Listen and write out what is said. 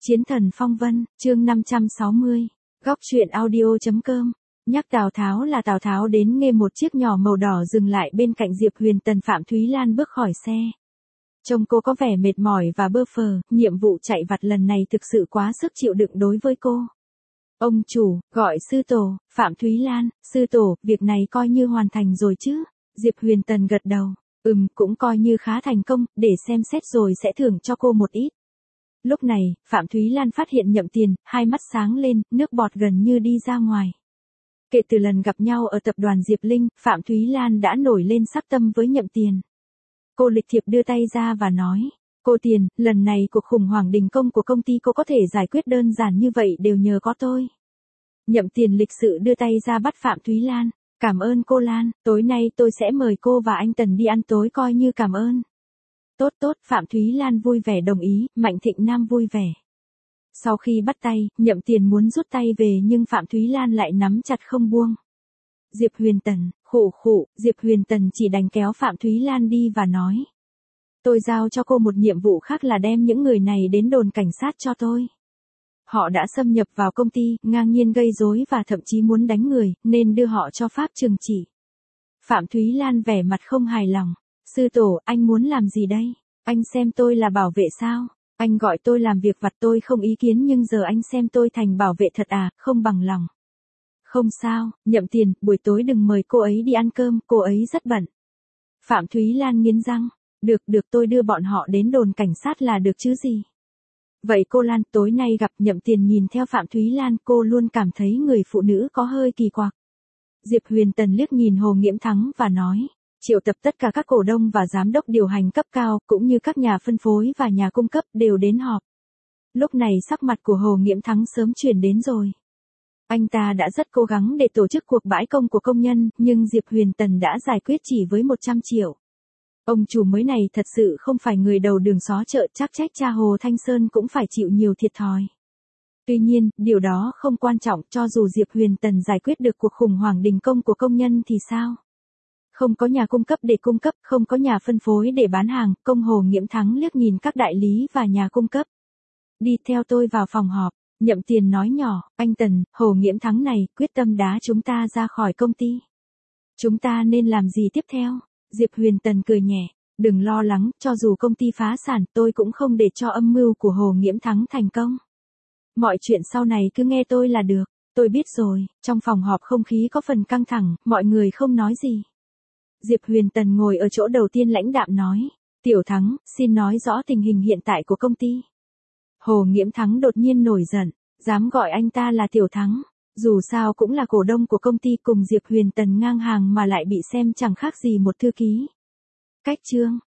Chiến thần phong vân, chương 560, góc truyện audio.com. Nhắc Tào Tháo là Tào Tháo đến nghe một chiếc nhỏ màu đỏ dừng lại bên cạnh Diệp Huyền Tần. Phạm Thúy Lan bước khỏi xe. Trông cô có vẻ mệt mỏi và bơ phờ, nhiệm vụ chạy vặt lần này thực sự quá sức chịu đựng đối với cô. Ông chủ, gọi sư tổ. Phạm Thúy Lan, sư tổ, việc này coi như hoàn thành rồi chứ? Diệp Huyền Tần gật đầu, cũng coi như khá thành công, để xem xét rồi sẽ thưởng cho cô một ít. Lúc này, Phạm Thúy Lan phát hiện Nhậm Tiền, hai mắt sáng lên, nước bọt gần như đi ra ngoài. Kể từ lần gặp nhau ở tập đoàn Diệp Linh, Phạm Thúy Lan đã nổi lên sắc tâm với Nhậm Tiền. Cô lịch thiệp đưa tay ra và nói, cô Tiền, lần này cuộc khủng hoảng đình công của công ty cô có thể giải quyết đơn giản như vậy đều nhờ có tôi. Nhậm Tiền lịch sự đưa tay ra bắt Phạm Thúy Lan, cảm ơn cô Lan, tối nay tôi sẽ mời cô và anh Tần đi ăn tối coi như cảm ơn. Tốt, Phạm Thúy Lan vui vẻ đồng ý, Mạnh Thịnh Nam vui vẻ. Sau khi bắt tay, Nhậm Tiền muốn rút tay về nhưng Phạm Thúy Lan lại nắm chặt không buông. Diệp Huyền Tần, khụ, Diệp Huyền Tần chỉ đành kéo Phạm Thúy Lan đi và nói. Tôi giao cho cô một nhiệm vụ khác là đem những người này đến đồn cảnh sát cho tôi. Họ đã xâm nhập vào công ty, ngang nhiên gây rối và thậm chí muốn đánh người, nên đưa họ cho pháp trừng trị. Phạm Thúy Lan vẻ mặt không hài lòng. Sư tổ, anh muốn làm gì đây? Anh xem tôi là bảo vệ sao? Anh gọi tôi làm việc vặt tôi không ý kiến nhưng giờ anh xem tôi thành bảo vệ thật à, không bằng lòng. Không sao, Nhậm Tiền, buổi tối đừng mời cô ấy đi ăn cơm, cô ấy rất bận. Phạm Thúy Lan nghiến răng. Được tôi đưa bọn họ đến đồn cảnh sát là được chứ gì? Vậy cô Lan, tối nay gặp Nhậm Tiền nhìn theo Phạm Thúy Lan, cô luôn cảm thấy người phụ nữ có hơi kỳ quặc. Diệp Huyền Tần liếc nhìn Hồ Nghiễm Thắng và nói. Triệu tập tất cả các cổ đông và giám đốc điều hành cấp cao, cũng như các nhà phân phối và nhà cung cấp đều đến họp. Lúc này sắc mặt của Hồ Nghiễm Thắng sớm chuyển đến rồi. Anh ta đã rất cố gắng để tổ chức cuộc bãi công của công nhân, nhưng Diệp Huyền Tần đã giải quyết chỉ với 100 triệu. Ông chủ mới này thật sự không phải người đầu đường xó chợ, chắc trách cha Hồ Thanh Sơn cũng phải chịu nhiều thiệt thòi. Tuy nhiên, điều đó không quan trọng, cho dù Diệp Huyền Tần giải quyết được cuộc khủng hoảng đình công của công nhân thì sao? Không có nhà cung cấp để cung cấp, không có nhà phân phối để bán hàng, công Hồ Nghiễm Thắng liếc nhìn các đại lý và nhà cung cấp. Đi theo tôi vào phòng họp, Nhậm Tiền nói nhỏ, anh Tần, Hồ Nghiễm Thắng này, quyết tâm đá chúng ta ra khỏi công ty. Chúng ta nên làm gì tiếp theo? Diệp Huyền Tần cười nhẹ, đừng lo lắng, cho dù công ty phá sản, tôi cũng không để cho âm mưu của Hồ Nghiễm Thắng thành công. Mọi chuyện sau này cứ nghe tôi là được, tôi biết rồi. Trong phòng họp không khí có phần căng thẳng, mọi người không nói gì. Diệp Huyền Tần ngồi ở chỗ đầu tiên lãnh đạm nói, Tiểu Thắng, xin nói rõ tình hình hiện tại của công ty. Hồ Nghiễm Thắng đột nhiên nổi giận, dám gọi anh ta là Tiểu Thắng, dù sao cũng là cổ đông của công ty cùng Diệp Huyền Tần ngang hàng mà lại bị xem chẳng khác gì một thư ký. Cách chương,